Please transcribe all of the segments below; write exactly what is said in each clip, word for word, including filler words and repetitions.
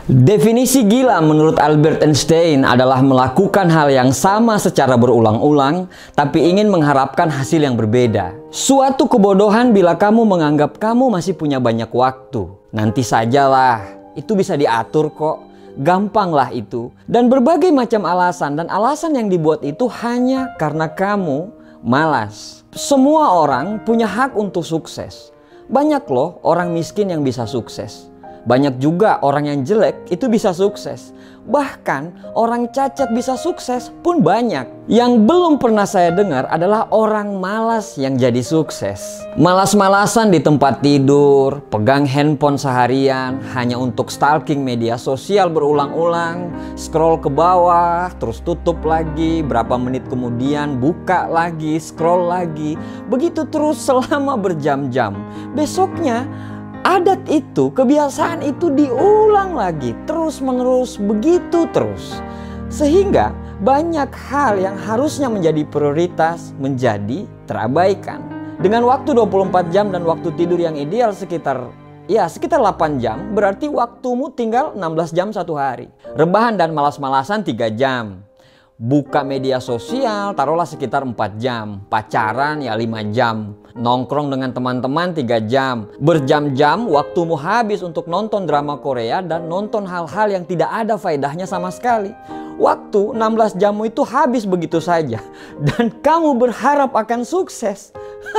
Definisi gila menurut Albert Einstein adalah melakukan hal yang sama secara berulang-ulang, tapi ingin mengharapkan hasil yang berbeda. Suatu kebodohan bila kamu menganggap kamu masih punya banyak waktu. Nanti sajalah, itu bisa diatur kok. Gampanglah itu. Dan berbagai macam alasan, dan alasan yang dibuat itu hanya karena kamu malas. Semua orang punya hak untuk sukses. Banyak loh orang miskin yang bisa sukses. Banyak juga orang yang jelek itu bisa sukses. Bahkan orang cacat bisa sukses pun banyak. Yang belum pernah saya dengar adalah orang malas yang jadi sukses. Malas-malasan di tempat tidur, pegang handphone seharian hanya untuk stalking media sosial berulang-ulang, scroll ke bawah, terus tutup lagi, berapa menit kemudian buka lagi, scroll lagi. Begitu terus selama berjam-jam. Besoknya adat itu, kebiasaan itu diulang lagi, terus-menerus, begitu terus. Sehingga banyak hal yang harusnya menjadi prioritas menjadi terabaikan. Dengan waktu dua puluh empat jam dan waktu tidur yang ideal sekitar ya sekitar delapan jam, berarti waktumu tinggal enam belas jam satu hari. Rebahan dan malas-malasan tiga jam. Buka media sosial taruhlah sekitar empat jam. Pacaran ya lima jam. Nongkrong dengan teman-teman tiga jam. Berjam-jam waktumu habis untuk nonton drama Korea dan nonton hal-hal yang tidak ada faedahnya sama sekali. Waktu enam belas jammu itu habis begitu saja. Dan kamu berharap akan sukses.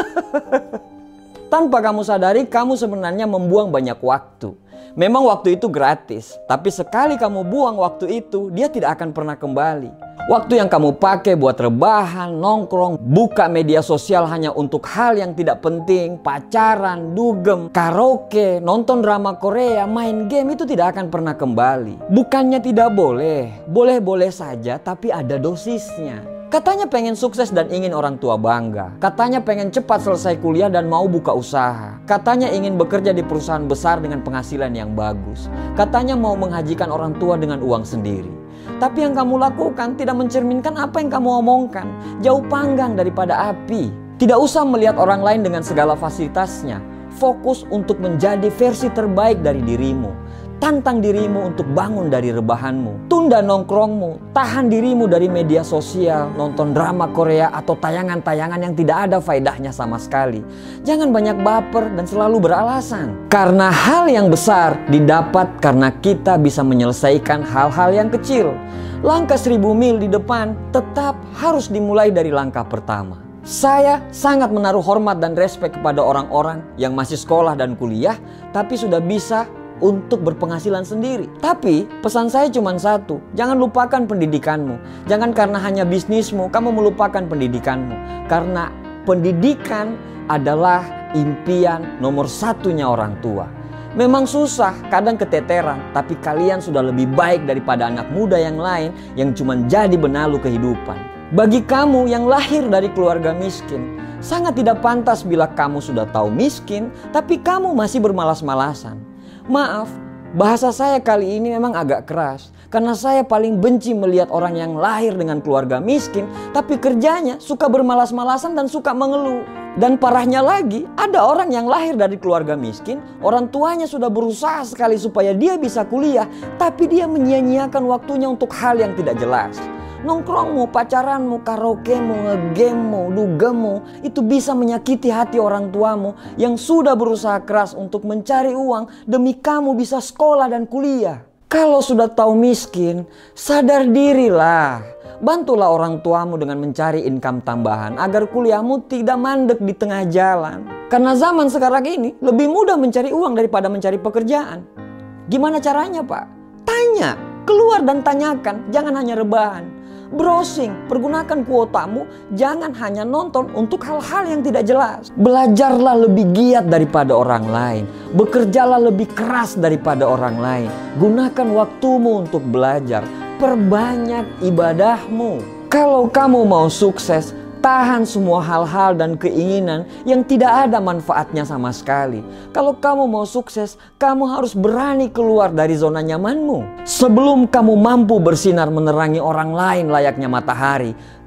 Tanpa kamu sadari, kamu sebenarnya membuang banyak waktu. Memang waktu itu gratis, tapi sekali kamu buang waktu itu, dia tidak akan pernah kembali. Waktu yang kamu pakai buat rebahan, nongkrong, buka media sosial hanya untuk hal yang tidak penting, pacaran, dugem, karaoke, nonton drama Korea, main game, itu tidak akan pernah kembali. Bukannya tidak boleh, boleh-boleh saja, tapi ada dosisnya. Katanya pengen sukses dan ingin orang tua bangga. Katanya pengen cepat selesai kuliah dan mau buka usaha. Katanya ingin bekerja di perusahaan besar dengan penghasilan yang bagus. Katanya mau menghajikan orang tua dengan uang sendiri. Tapi yang kamu lakukan tidak mencerminkan apa yang kamu omongkan. Jauh panggang daripada api. Tidak usah melihat orang lain dengan segala fasilitasnya. Fokus untuk menjadi versi terbaik dari dirimu. Tantang dirimu untuk bangun dari rebahanmu. Tunda nongkrongmu. Tahan dirimu dari media sosial, nonton drama Korea atau tayangan-tayangan yang tidak ada faedahnya sama sekali. Jangan banyak baper dan selalu beralasan. Karena hal yang besar didapat karena kita bisa menyelesaikan hal-hal yang kecil. Langkah seribu mil di depan tetap harus dimulai dari langkah pertama. Saya sangat menaruh hormat dan respek kepada orang-orang yang masih sekolah dan kuliah, tapi sudah bisa untuk berpenghasilan sendiri. Tapi pesan saya cuma satu, jangan lupakan pendidikanmu. Jangan karena hanya bisnismu kamu melupakan pendidikanmu. Karena pendidikan adalah impian nomor satunya orang tua. Memang susah, kadang keteteran, tapi kalian sudah lebih baik daripada anak muda yang lain yang cuma jadi benalu kehidupan. Bagi kamu yang lahir dari keluarga miskin, sangat tidak pantas bila kamu sudah tahu miskin, tapi kamu masih bermalas-malasan. Maaf, bahasa saya kali ini memang agak keras. Karena saya paling benci melihat orang yang lahir dengan keluarga miskin, tapi kerjanya suka bermalas-malasan dan suka mengeluh. Dan parahnya lagi, ada orang yang lahir dari keluarga miskin, orang tuanya sudah berusaha sekali supaya dia bisa kuliah, tapi dia menyia-nyiakan waktunya untuk hal yang tidak jelas. Nongkrongmu, pacaranmu, karaokemu, ngegamemu, dugemu, itu bisa menyakiti hati orang tuamu yang sudah berusaha keras untuk mencari uang demi kamu bisa sekolah dan kuliah. Kalau sudah tahu miskin, sadar dirilah. Bantulah orang tuamu dengan mencari income tambahan agar kuliahmu tidak mandek di tengah jalan. Karena zaman sekarang ini lebih mudah mencari uang daripada mencari pekerjaan. Gimana caranya, Pak? Tanya, keluar dan tanyakan, jangan hanya rebahan. Browsing, pergunakan kuotamu, jangan hanya nonton untuk hal-hal yang tidak jelas. Belajarlah lebih giat daripada orang lain. Bekerjalah lebih keras daripada orang lain. Gunakan waktumu untuk belajar. Perbanyak ibadahmu. Kalau kamu mau sukses, tahan semua hal-hal dan keinginan yang tidak ada manfaatnya sama sekali. Kalau kamu mau sukses, kamu harus berani keluar dari zona nyamanmu. Sebelum kamu mampu bersinar menerangi orang lain layaknya matahari,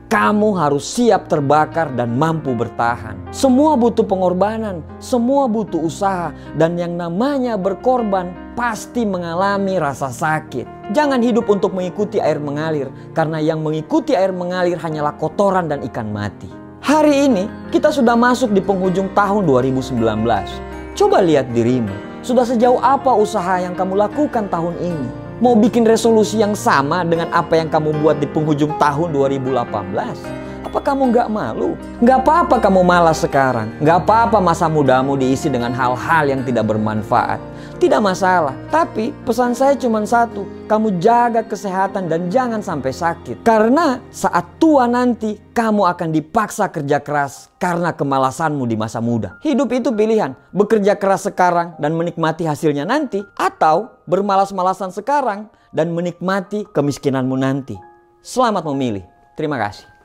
kamu harus siap terbakar dan mampu bertahan. Semua butuh pengorbanan, semua butuh usaha, dan yang namanya berkorban pasti mengalami rasa sakit. Jangan hidup untuk mengikuti air mengalir, karena yang mengikuti air mengalir hanyalah kotoran dan ikan mati. Hari ini kita sudah masuk di penghujung tahun dua ribu sembilan belas. Coba lihat dirimu, sudah sejauh apa usaha yang kamu lakukan tahun ini? Mau bikin resolusi yang sama dengan apa yang kamu buat di penghujung tahun dua ribu delapan belas? Apa kamu nggak malu? Nggak apa-apa kamu malas sekarang. Nggak apa-apa masa mudamu diisi dengan hal-hal yang tidak bermanfaat. Tidak masalah. Tapi pesan saya cuma satu. Kamu jaga kesehatan dan jangan sampai sakit. Karena saat tua nanti kamu akan dipaksa kerja keras karena kemalasanmu di masa muda. Hidup itu pilihan. Bekerja keras sekarang dan menikmati hasilnya nanti. Atau bermalas-malasan sekarang dan menikmati kemiskinanmu nanti. Selamat memilih. Terima kasih.